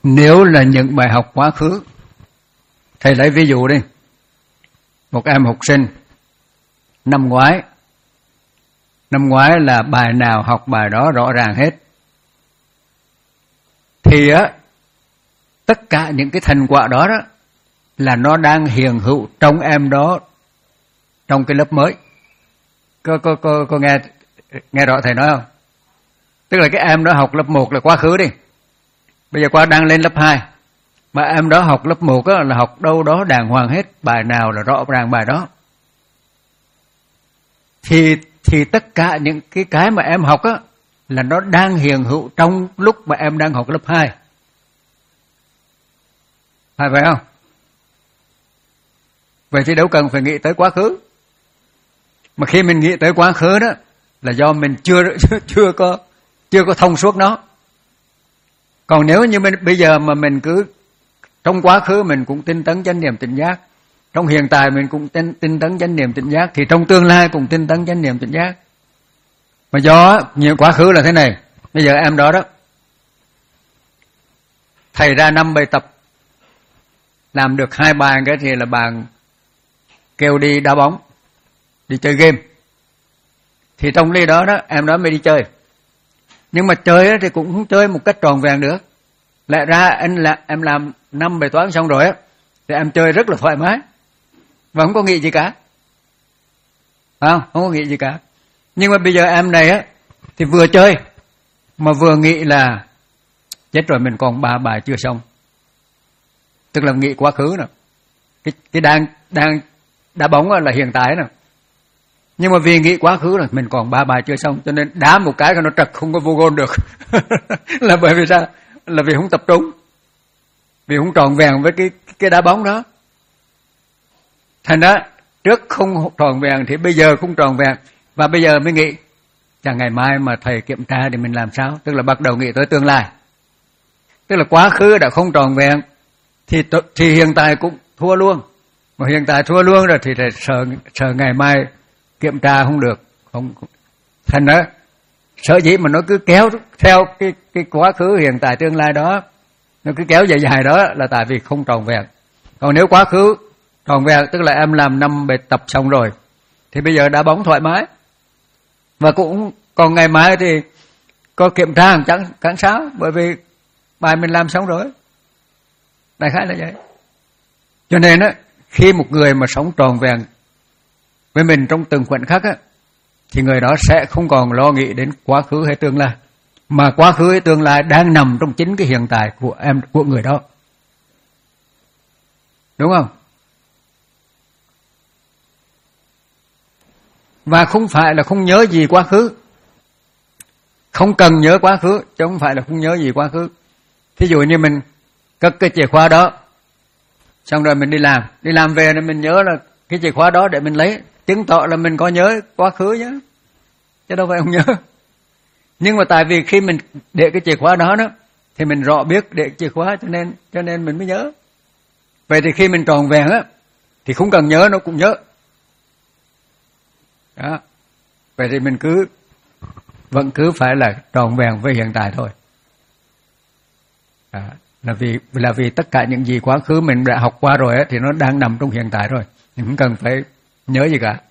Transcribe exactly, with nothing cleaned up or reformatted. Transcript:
nếu là những bài học quá khứ, thầy lấy ví dụ đi. Một em học sinh năm ngoái, năm ngoái là bài nào học bài đó rõ ràng hết. Thì á, tất cả những cái thành quả đó đó là nó đang hiện hữu trong em đó, trong cái lớp mới. Có, có, có, có nghe, nghe rõ thầy nói không? Tức là cái em đó học lớp một là quá khứ đi. Bây giờ qua đang lên lớp hai. Mà em đó học lớp một á, là học đâu đó đàng hoàng hết. Bài nào là rõ ràng bài đó. Thì, thì tất cả những cái cái mà em học á, là nó đang hiện hữu trong lúc mà em đang học lớp hai. Phải vậy không? Vậy thì đâu cần phải nghĩ tới quá khứ. Mà khi mình nghĩ tới quá khứ đó là do mình chưa chưa có chưa có thông suốt nó. Còn nếu như mình bây giờ mà mình cứ trong quá khứ mình cũng tinh tấn chánh niệm tỉnh giác, trong hiện tại mình cũng tinh, tinh tấn chánh niệm tỉnh giác, thì trong tương lai cũng tinh tấn chánh niệm tỉnh giác. Mà do nhiều quá khứ là thế này, bây giờ em đó đó, thầy ra năm bài tập, làm được hai bài cái thì là bạn kêu đi đá bóng, đi chơi game. Thì trong lý đó đó em đó mới đi chơi. Nhưng mà chơi thì cũng không chơi một cách tròn vẹn được. Lẽ ra anh là em làm năm bài toán xong rồi á, thì em chơi rất là thoải mái và không có nghĩ gì cả, không không có nghĩ gì cả. Nhưng mà bây giờ em này á thì vừa chơi mà vừa nghĩ là chết rồi, mình còn ba bài chưa xong. Tức là nghĩ quá khứ nè, cái cái đang đang đá bóng là hiện tại nè. Nhưng mà vì nghĩ quá khứ là mình còn ba bài chưa xong, cho nên đá một cái cho nó trật, không có vô gôn được. Là bởi vì sao? Là vì không tập trung, vì không tròn vẹn với cái cái đá bóng đó. Thành ra trước không tròn vẹn thì bây giờ không tròn vẹn, và bây giờ mới nghĩ chẳng ngày mai mà thầy kiểm tra thì mình làm sao? Tức là bắt đầu nghĩ tới tương lai. Tức là quá khứ đã không tròn vẹn thì thì hiện tại cũng thua luôn. Mà hiện tại thua luôn rồi thì thầy sợ sợ ngày mai kiểm tra không được, không. Thành ra sở dĩ mà nó cứ kéo theo cái cái quá khứ hiện tại tương lai đó, nó cứ kéo dài dài đó là tại vì không tròn vẹn. Còn nếu quá khứ tròn vẹn, tức là em làm năm bài tập xong rồi, thì bây giờ đá bóng thoải mái. Và cũng còn ngày mai thì có kiểm tra chẳng chẳng sao, bởi vì bài mình làm xong rồi. Đại khái là vậy. Cho nên á, khi một người mà sống tròn vẹn với mình trong từng khoảnh khắc á, thì người đó sẽ không còn lo nghĩ đến quá khứ hay tương lai, mà quá khứ hay tương lai đang nằm trong chính cái hiện tại của em, của người đó. Đúng không? Và không phải là không nhớ gì quá khứ, không cần nhớ quá khứ, chứ không phải là không nhớ gì quá khứ. Thí dụ như mình cất cái chìa khóa đó, xong rồi mình đi làm, đi làm về rồi mình nhớ là cái chìa khóa đó để mình lấy, chứng tỏ là mình có nhớ quá khứ chứ, chứ đâu phải không nhớ. Nhưng mà tại vì khi mình để cái chìa khóa đó đó, thì mình rõ biết để chìa khóa, cho nên cho nên mình mới nhớ. Vậy thì khi mình tròn vẹn á, thì không cần nhớ nó cũng nhớ. Đó. Vậy thì mình cứ vẫn cứ phải là tròn vẹn với hiện tại thôi. Đó. Là vì là vì tất cả những gì quá khứ mình đã học qua rồi á, thì nó đang nằm trong hiện tại rồi, mình không cần phải nhớ gì cả.